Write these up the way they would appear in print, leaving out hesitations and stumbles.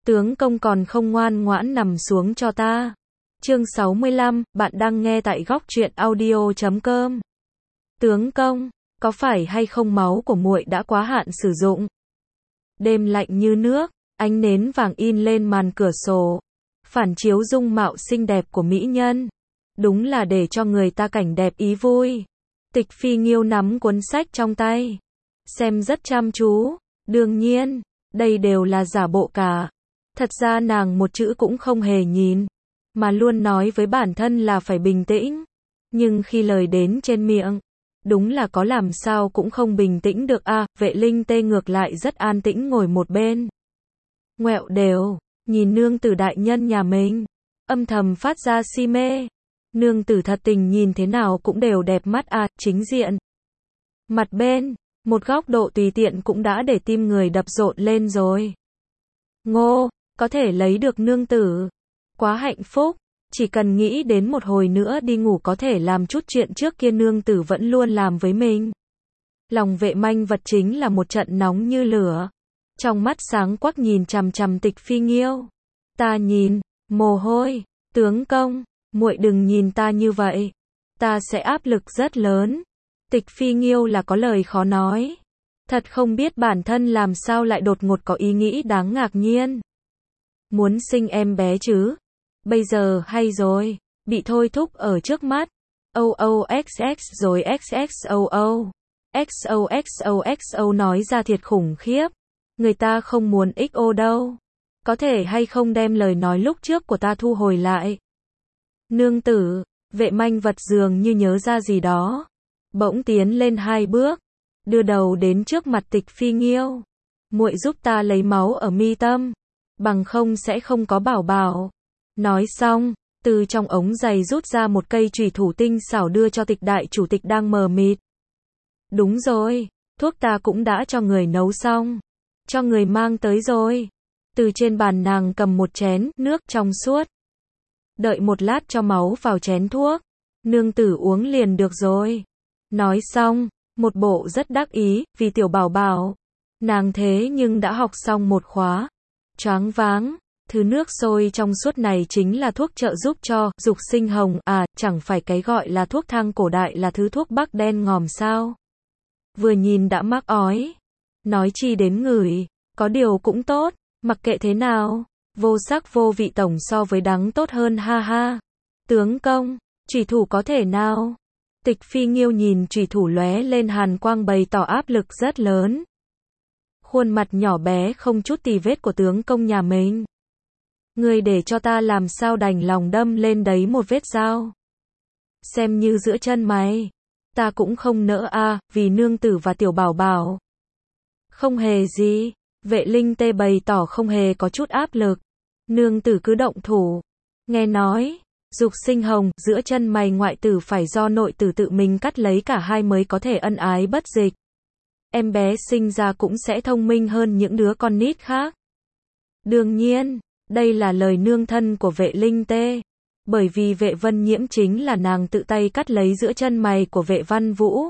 Tướng công còn không ngoan ngoãn nằm xuống cho ta. Chương 65, bạn đang nghe tại góc truyện audio.com. Tướng công, có phải hay không máu của muội đã quá hạn sử dụng? Đêm lạnh như nước, ánh nến vàng in lên màn cửa sổ, phản chiếu dung mạo xinh đẹp của mỹ nhân. Đúng là để cho người ta cảnh đẹp ý vui. Tịch Phi Nghiêu nắm cuốn sách trong tay, xem rất chăm chú. Đương nhiên, đây đều là giả bộ cả. Thật ra nàng một chữ cũng không hề nhìn, mà luôn nói với bản thân là phải bình tĩnh. Nhưng khi lời đến trên miệng, đúng là có làm sao cũng không bình tĩnh được à. Vệ Linh Tê ngược lại rất an tĩnh ngồi một bên, ngoẹo đều, nhìn nương tử đại nhân nhà mình, âm thầm phát ra si mê. Nương tử thật tình nhìn thế nào cũng đều đẹp mắt à. Chính diện, mặt bên, một góc độ tùy tiện cũng đã để tim người đập rộn lên rồi. Ngô, có thể lấy được nương tử, quá hạnh phúc. Chỉ cần nghĩ đến một hồi nữa đi ngủ có thể làm chút chuyện trước kia nương tử vẫn luôn làm với mình. Lòng Vệ Manh Vật chính là một trận nóng như lửa, trong mắt sáng quắc nhìn chằm chằm Tịch Phi Nghiêu. Ta nhìn, mồ hôi, tướng công, muội đừng nhìn ta như vậy, ta sẽ áp lực rất lớn. Tịch Phi Nghiêu là có lời khó nói, thật không biết bản thân làm sao lại đột ngột có ý nghĩ đáng ngạc nhiên. Muốn sinh em bé chứ? Bây giờ hay rồi, bị thôi thúc ở trước mắt. OOXX rồi XXOO. XOXOXO nói ra thiệt khủng khiếp. Người ta không muốn XO đâu. Có thể hay không đem lời nói lúc trước của ta thu hồi lại? Nương tử, Vệ Manh Vật dường như nhớ ra gì đó, bỗng tiến lên 2 bước, đưa đầu đến trước mặt Tịch Phi Nghiêu. Muội giúp ta lấy máu ở mi tâm, bằng không sẽ không có bảo bảo. Nói xong, từ trong ống giày rút ra một cây chùy thủ tinh xảo đưa cho Tịch đại chủ tịch đang mờ mịt. Đúng rồi, thuốc ta cũng đã cho người nấu xong, cho người mang tới rồi. Từ trên bàn nàng cầm một chén nước trong suốt. Đợi một lát cho máu vào chén thuốc, nương tử uống liền được rồi. Nói xong, một bộ rất đắc ý, vì tiểu bảo bảo. Nàng thế nhưng đã học xong một khóa. Choáng váng, thứ nước sôi trong suốt này chính là thuốc trợ giúp cho dục sinh hồng à, chẳng phải cái gọi là thuốc thang cổ đại là thứ thuốc bắc đen ngòm sao? Vừa nhìn đã mắc ói, nói chi đến ngửi, có điều cũng tốt, mặc kệ thế nào, vô sắc vô vị tổng so với đắng tốt hơn ha ha. Tướng công, chủy thủ có thể nào? Tịch Phi Nghiêu nhìn chủy thủ lóe lên hàn quang bày tỏ áp lực rất lớn. Khuôn mặt nhỏ bé không chút tì vết của tướng công nhà mình. Ngươi để cho ta làm sao đành lòng đâm lên đấy một vết dao. Xem như giữa chân mày. Ta cũng không nỡ à, vì nương tử và tiểu bảo bảo. Không hề gì. Vệ Linh Tê bày tỏ không hề có chút áp lực. Nương tử cứ động thủ. Nghe nói, dục sinh hồng, giữa chân mày ngoại tử phải do nội tử tự mình cắt lấy cả hai mới có thể ân ái bất dịch. Em bé sinh ra cũng sẽ thông minh hơn những đứa con nít khác. Đương nhiên, đây là lời nương thân của Vệ Linh Tê. Bởi vì Vệ Vân Nhiễm chính là nàng tự tay cắt lấy giữa chân mày của Vệ Văn Vũ.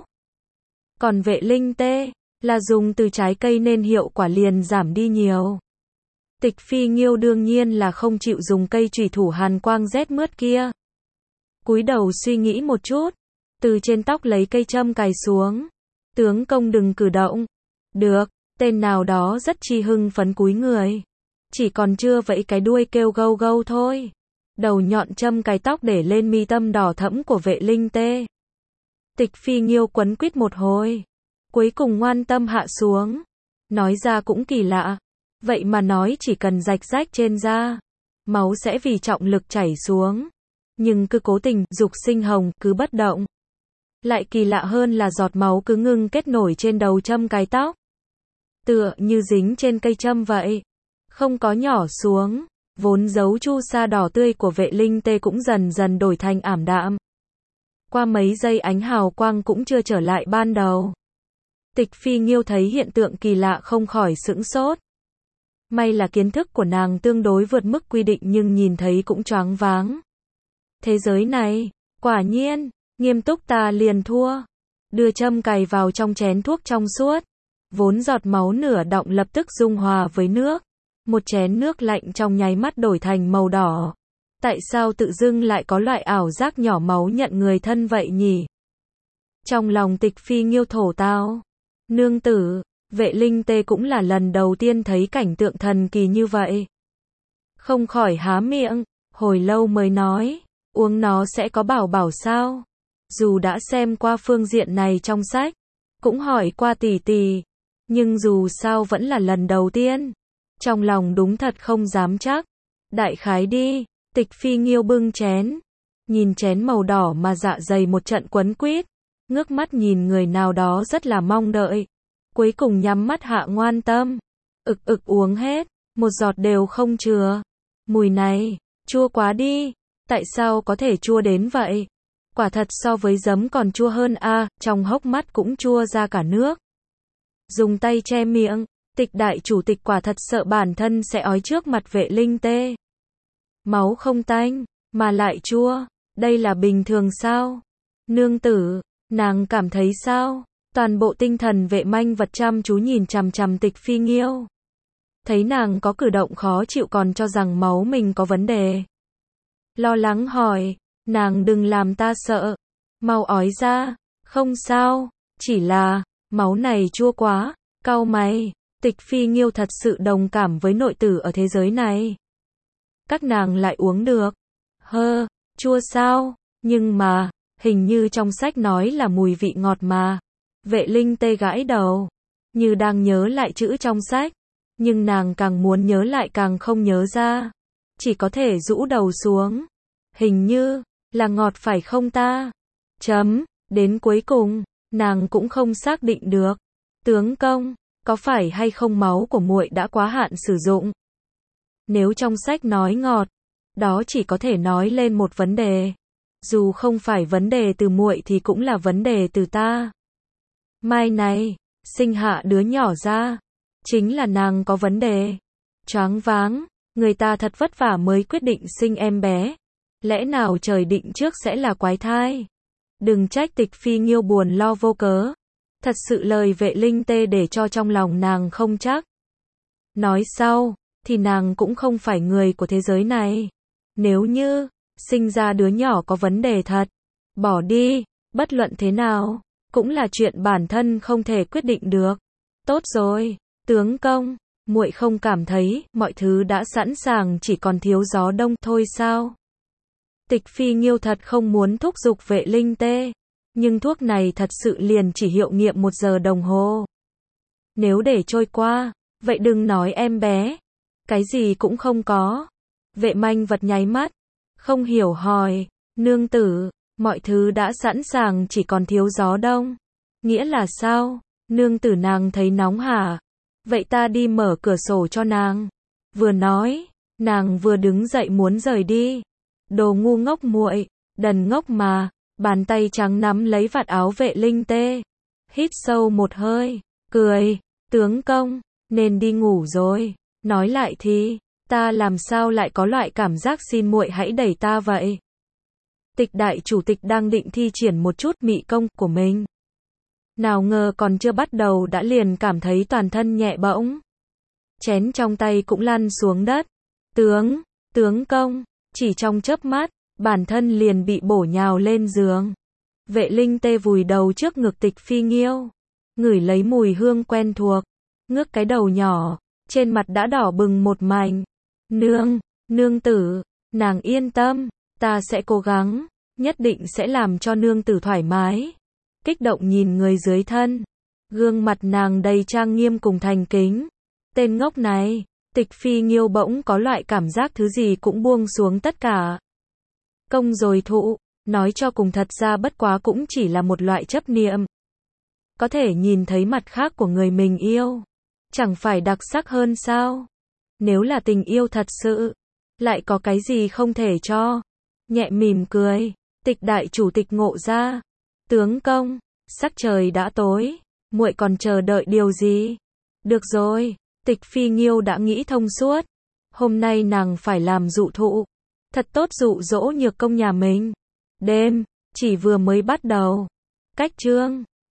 Còn Vệ Linh Tê, là dùng từ trái cây nên hiệu quả liền giảm đi nhiều. Tịch Phi Nghiêu đương nhiên là không chịu dùng cây chùy thủ hàn quang rét mướt kia. Cúi đầu suy nghĩ một chút, từ trên tóc lấy cây châm cài xuống. Tướng công đừng cử động. Được, tên nào đó rất chi hưng phấn cúi người. Chỉ còn chưa vẫy cái đuôi kêu gâu gâu thôi. Đầu nhọn châm cài tóc để lên mi tâm đỏ thẫm của Vệ Linh Tê. Tịch Phi Nghiêu quấn quýt một hồi, cuối cùng ngoan tâm hạ xuống. Nói ra cũng kỳ lạ. Vậy mà nói chỉ cần rạch rách trên da, máu sẽ vì trọng lực chảy xuống. Nhưng cứ cố tình, dục sinh hồng, cứ bất động. Lại kỳ lạ hơn là giọt máu cứ ngưng kết nổi trên đầu châm cài tóc. Tựa như dính trên cây châm vậy. Không có nhỏ xuống. Vốn dấu chu sa đỏ tươi của Vệ Linh Tê cũng dần dần đổi thành ảm đạm. Qua mấy giây ánh hào quang cũng chưa trở lại ban đầu. Tịch Phi Nghiêu thấy hiện tượng kỳ lạ không khỏi sững sốt. May là kiến thức của nàng tương đối vượt mức quy định nhưng nhìn thấy cũng choáng váng. Thế giới này, quả nhiên, nghiêm túc ta liền thua. Đưa châm cài vào trong chén thuốc trong suốt. Vốn giọt máu nửa đọng lập tức dung hòa với nước. Một chén nước lạnh trong nháy mắt đổi thành màu đỏ. Tại sao tự dưng lại có loại ảo giác nhỏ máu nhận người thân vậy nhỉ? Trong lòng Tịch Phi Nghiêu thổ tao. Nương tử, Vệ Linh Tê cũng là lần đầu tiên thấy cảnh tượng thần kỳ như vậy. Không khỏi há miệng, hồi lâu mới nói, uống nó sẽ có bảo bảo sao? Dù đã xem qua phương diện này trong sách, cũng hỏi qua tỷ tỷ, nhưng dù sao vẫn là lần đầu tiên. Trong lòng đúng thật không dám chắc. Đại khái đi. Tịch Phi Nghiêu bưng chén, nhìn chén màu đỏ mà dạ dày một trận quấn quýt, ngước mắt nhìn người nào đó rất là mong đợi, cuối cùng nhắm mắt hạ ngoan tâm, uống hết, một giọt đều không chừa. Mùi này, chua quá đi, tại sao có thể chua đến vậy? Quả thật so với giấm còn chua hơn a, trong hốc mắt cũng chua ra cả nước. Dùng tay che miệng, Tịch đại chủ tịch quả thật sợ bản thân sẽ ói trước mặt Vệ Linh Tê. Máu không tanh, mà lại chua, đây là bình thường sao? Nương tử, nàng cảm thấy sao? Toàn bộ tinh thần Vệ Manh vật chăm chú nhìn chằm chằm Tịch Phi Nghiêu. Thấy nàng có cử động khó chịu còn cho rằng máu mình có vấn đề. Lo lắng hỏi, nàng đừng làm ta sợ, mau ói ra, không sao, chỉ là, máu này chua quá, cau mày. Tịch Phi Nghiêu thật sự đồng cảm với nội tử ở thế giới này. Các nàng lại uống được. Chua sao? Nhưng mà, hình như trong sách nói là mùi vị ngọt mà. Vệ Linh Tê gãi đầu, như đang nhớ lại chữ trong sách, nhưng nàng càng muốn nhớ lại càng không nhớ ra. Chỉ có thể rũ đầu xuống. Hình như, là ngọt phải không ta? Đến cuối cùng, nàng cũng không xác định được. Tướng công, có phải hay không máu của muội đã quá hạn sử dụng? Nếu trong sách nói ngọt, đó chỉ có thể nói lên một vấn đề. Dù không phải vấn đề từ muội thì cũng là vấn đề từ ta. Mai này, sinh hạ đứa nhỏ ra, chính là nàng có vấn đề. Choáng váng, người ta thật vất vả mới quyết định sinh em bé. Lẽ nào trời định trước sẽ là quái thai? Đừng trách Tịch Phi Nghiêu buồn lo vô cớ. Thật sự lời Vệ Linh Tê để cho trong lòng nàng không chắc. Nói sau, thì nàng cũng không phải người của thế giới này. Nếu như, sinh ra đứa nhỏ có vấn đề thật, bỏ đi, bất luận thế nào, cũng là chuyện bản thân không thể quyết định được. Tốt rồi, tướng công, muội không cảm thấy mọi thứ đã sẵn sàng chỉ còn thiếu gió đông thôi sao? Tịch Phi Nghiêu thật không muốn thúc giục Vệ Linh Tê, nhưng thuốc này thật sự liền chỉ hiệu nghiệm 1 giờ đồng hồ. Nếu để trôi qua, vậy đừng nói em bé, cái gì cũng không có. Vệ Manh vật nháy mắt, không hiểu hỏi, nương tử, mọi thứ đã sẵn sàng chỉ còn thiếu gió đông. Nghĩa là sao? Nương tử nàng thấy nóng hả? Vậy ta đi mở cửa sổ cho nàng. Vừa nói, nàng vừa đứng dậy muốn rời đi. Đồ ngu ngốc muội, đần ngốc mà. Bàn tay trắng nắm lấy vạt áo Vệ Linh Tê. Hít sâu một hơi, cười, tướng công, nên đi ngủ rồi. Nói lại thì, ta làm sao lại có loại cảm giác xin muội hãy đẩy ta vậy? Tịch đại chủ tịch đang định thi triển một chút mị công của mình. Nào ngờ còn chưa bắt đầu đã liền cảm thấy toàn thân nhẹ bỗng. Chén trong tay cũng lăn xuống đất. Tướng công, chỉ trong chớp mắt, bản thân liền bị bổ nhào lên giường. Vệ Linh Tê vùi đầu trước ngực Tịch Phi Nghiêu, ngửi lấy mùi hương quen thuộc, ngước cái đầu nhỏ, trên mặt đã đỏ bừng một mảnh. Nương tử, nàng yên tâm, ta sẽ cố gắng, nhất định sẽ làm cho nương tử thoải mái. Kích động nhìn người dưới thân, gương mặt nàng đầy trang nghiêm cùng thành kính. Tên ngốc này, Tịch Phi Nghiêu bỗng có loại cảm giác thứ gì cũng buông xuống tất cả. Công rồi thụ, nói cho cùng thật ra bất quá cũng chỉ là một loại chấp niệm. Có thể nhìn thấy mặt khác của người mình yêu, chẳng phải đặc sắc hơn sao? Nếu là tình yêu thật sự, lại có cái gì không thể cho? Nhẹ mỉm cười, Tịch đại chủ tịch ngộ ra. Tướng công, sắc trời đã tối, muội còn chờ đợi điều gì? Được rồi, Tịch Phi Nghiêu đã nghĩ thông suốt. Hôm nay nàng phải làm dụ thụ. Thật tốt dụ dỗ Nhược Công nhà mình. Đêm, chỉ vừa mới bắt đầu. Cách chương